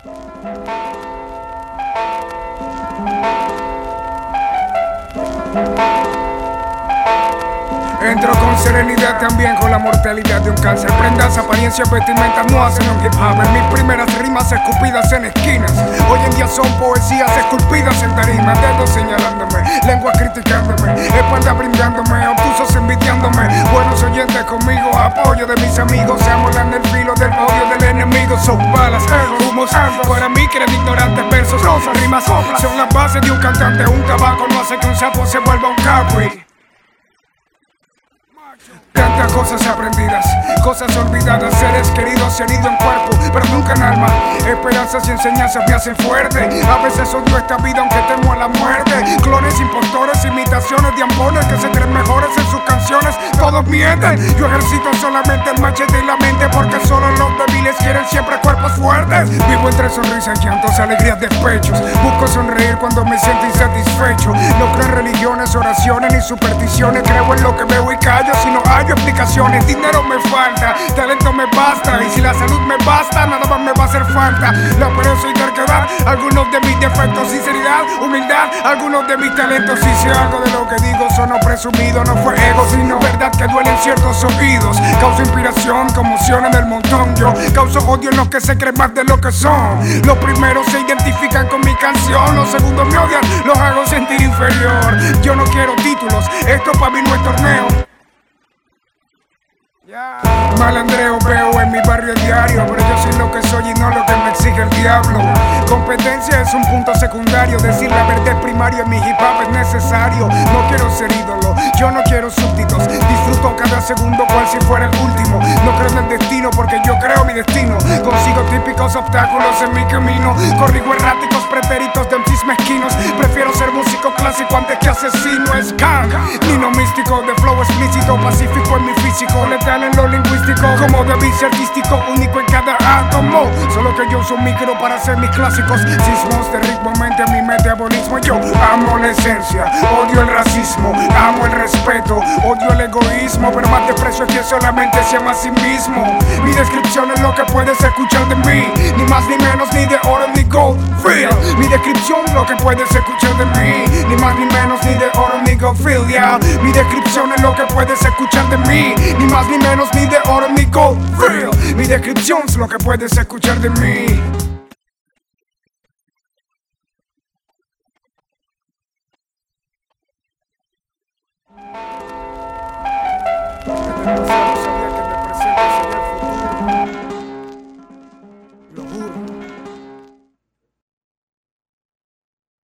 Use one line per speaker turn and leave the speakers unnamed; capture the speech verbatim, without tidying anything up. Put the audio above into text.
Entro con serenidad también con la mortalidad de un cáncer. Prendas, apariencias, vestimentas no hacen un hip hop. En mis primeras rimas escupidas en esquinas, hoy en día son poesías esculpidas en tarimas. Dedos señalándome, lengua criticándome, espalda brindándome, obtusos envidiándome. Buenos oyentes conmigo, apoyo de mis amigos. Se amolan el filo del odio del enemigo. Son balas, humos, para mí creen ignorantes versos. Rosas, rimas, son la base de un cantante. Un tabaco no hace que un sapo se vuelva un Capri. Tantas cosas aprendidas, cosas olvidadas, seres queridos se han ido en cuerpo, pero nunca en alma. Esperanzas y enseñanzas me hacen fuerte. A veces odio esta vida aunque temo a la muerte. Clones, impostores, imitaciones de ambones que se creen mejores en sus canciones. Todos mienten. Yo ejercito solamente el machete y la mente, porque solo los débiles quieren siempre cuerpos fuertes. Vivo entre sonrisas, llantos, alegrías, despechos. Busco sonreír cuando me siento insatisfecho. No creo en religiones, oraciones ni supersticiones. Creo en lo que veo y callo si no hay explicaciones. Dinero me falta, talento me basta, y si la salud me basta, nada más me va a hacer falta. La pereza y terquedad, algunos de mis defectos. Sinceridad, humildad, algunos de mis talentos. Si sé algo de lo que digo, sono presumido. No fue ego, sino verdad que duele en ciertos oídos. Causo inspiración, conmoción en el montón. Yo causo odio en los que se creen más de lo que son. Los primeros se identifican con mi canción, los segundos me odian, los hago sentir inferior. Yo no quiero títulos, esto para mí no es torneo. Malandreo veo en mi barrio diario, pero yo soy lo que soy y no lo que me exige el diablo. Competencia es un punto secundario, decir la verdad es primario, en mi hip hop es necesario. No quiero ser ídolo, yo no quiero súbditos, disfruto cada segundo cual si fuera el último. No creo en el destino porque yo creo mi destino. Consigo típicos obstáculos en mi camino, corrijo erráticos pretéritos de M Cs mezquinos. Prefiero ser músico clásico antes que asesino. Es Kang, nino místico de flow explícito, pacífico en mi físico, letal en lo lingüístico, como de vicio artístico, único en cada átomo. Solo que yo uso un micro para hacer mis clásicos. Sismos de ritmo, mente a mi metabolismo. Yo amo la esencia, odio el racismo, amo el respeto, odio el egoísmo, pero más desprecio que solamente se ama a sí mismo. Mi descripción es lo que puedes escuchar de mí, ni más ni menos, ni de oro ni gold feel. Mi descripción es lo que puedes escuchar de mí, ni más ni menos, ni de oro ni gold feel, yeah. Mi descripción es lo que puedes escuchar de mí, ni más ni menos, ni de oro ni gold feel. Mi descripción es lo que puedes escuchar de mí.